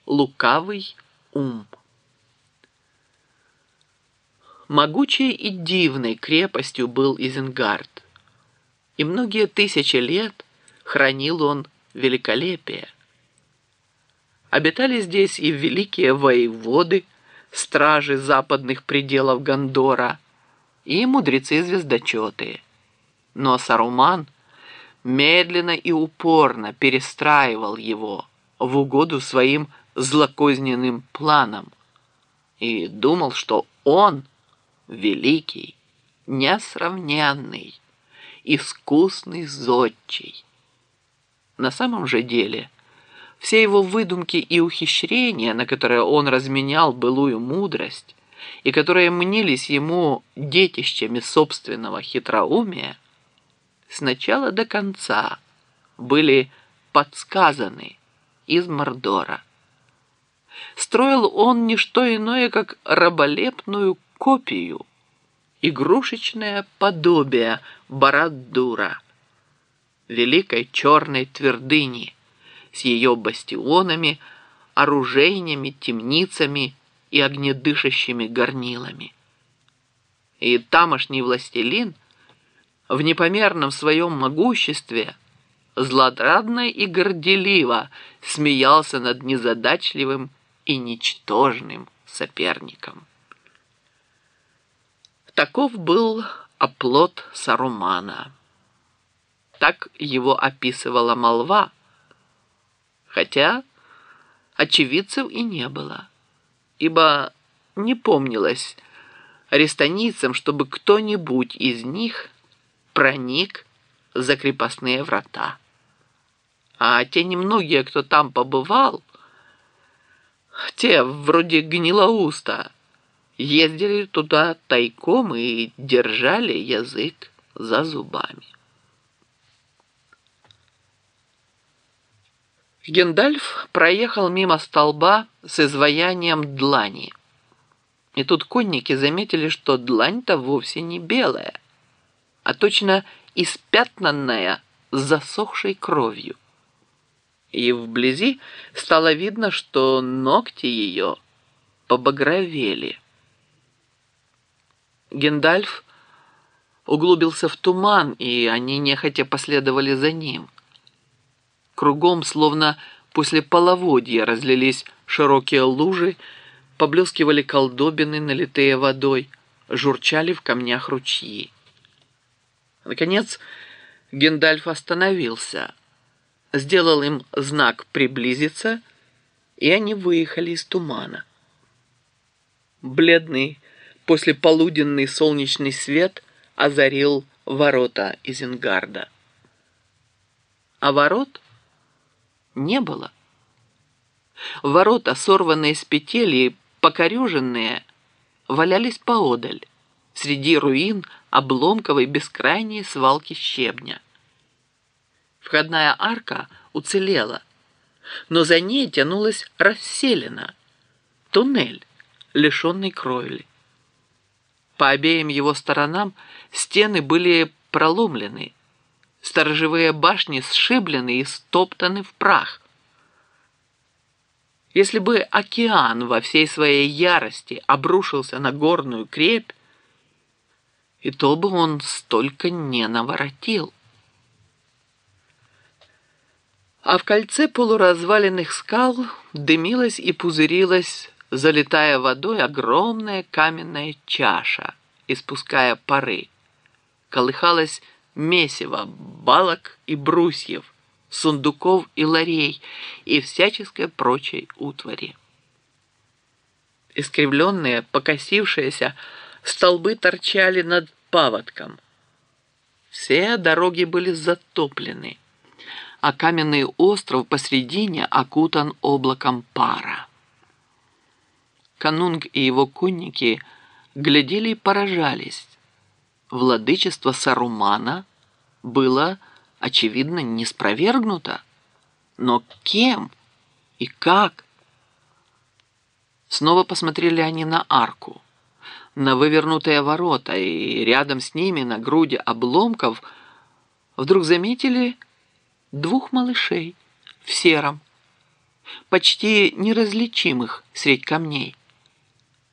лукавый ум. Могучей и дивной крепостью был Изенгард, и многие тысячи лет хранил он великолепие. Обитали здесь и великие воеводы, стражи западных пределов Гондора, и мудрецы-звездочеты. Но Саруман медленно и упорно перестраивал его в угоду своим злокозненным планам и думал, что он великий, несравненный, искусный зодчий. На самом же деле все его выдумки и ухищрения, на которые он разменял былую мудрость и которые мнились ему детищами собственного хитроумия, с начала до конца были подсказаны из Мордора. Строил он не что иное, как раболепную копию, игрушечное подобие Барад-дура, великой черной твердыни с ее бастионами, оружейнями, темницами и огнедышащими горнилами. И тамошний властелин в непомерном своем могуществе злорадно и горделиво смеялся над незадачливым и ничтожным соперником. Таков был оплот Сарумана. Так его описывала молва, хотя очевидцев и не было, ибо не помнилось арестанийцам, чтобы кто-нибудь из них проник за крепостные врата. А те немногие, кто там побывал, те, вроде Гнилоуста, ездили туда тайком и держали язык за зубами. Гендальф проехал мимо столба с изваянием длани. И тут конники заметили, что длань-то вовсе не белая, а точно испятнанная засохшей кровью. И вблизи стало видно, что ногти ее побагровели. Гендальф углубился в туман, и они нехотя последовали за ним. Кругом, словно после половодья, разлились широкие лужи, поблескивали колдобины, налитые водой, журчали в камнях ручьи. Наконец Гендальф остановился, сделал им знак приблизиться, и они выехали из тумана. Бледный послеполуденный солнечный свет озарил ворота Изенгарда. А ворот не было. Ворота, сорванные с петель и покореженные, валялись поодаль, среди руин обломковой бескрайней свалки щебня. Входная арка уцелела, но за ней тянулась расселена, туннель, лишенный кровли. По обеим его сторонам стены были проломлены, сторожевые башни сшиблены и стоптаны в прах. Если бы океан во всей своей ярости обрушился на горную крепь, и то бы он столько не наворотил. А в кольце полуразваленных скал дымилась и пузырилась, залитая водой, огромная каменная чаша, испуская пары. Колыхалось месиво балок и брусьев, сундуков и ларей и всяческой прочей утвари. Искривленные, покосившиеся столбы торчали над паводком. Все дороги были затоплены, а каменный остров посредине окутан облаком пара. Канунг и его конники глядели и поражались. Владычество Сарумана было, очевидно, не спровергнуто. Но кем и как? Снова посмотрели они на арку, на вывернутые ворота, и рядом с ними, на груди обломков, вдруг заметили двух малышей в сером, почти неразличимых средь камней.